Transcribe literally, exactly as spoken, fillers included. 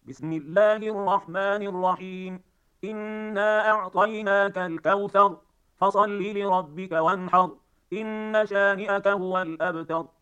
بسم الله الرحمن الرحيم. إنا أعطيناك الكوثر، فصل لربك وانحر، إن شانئك هو الأبتر.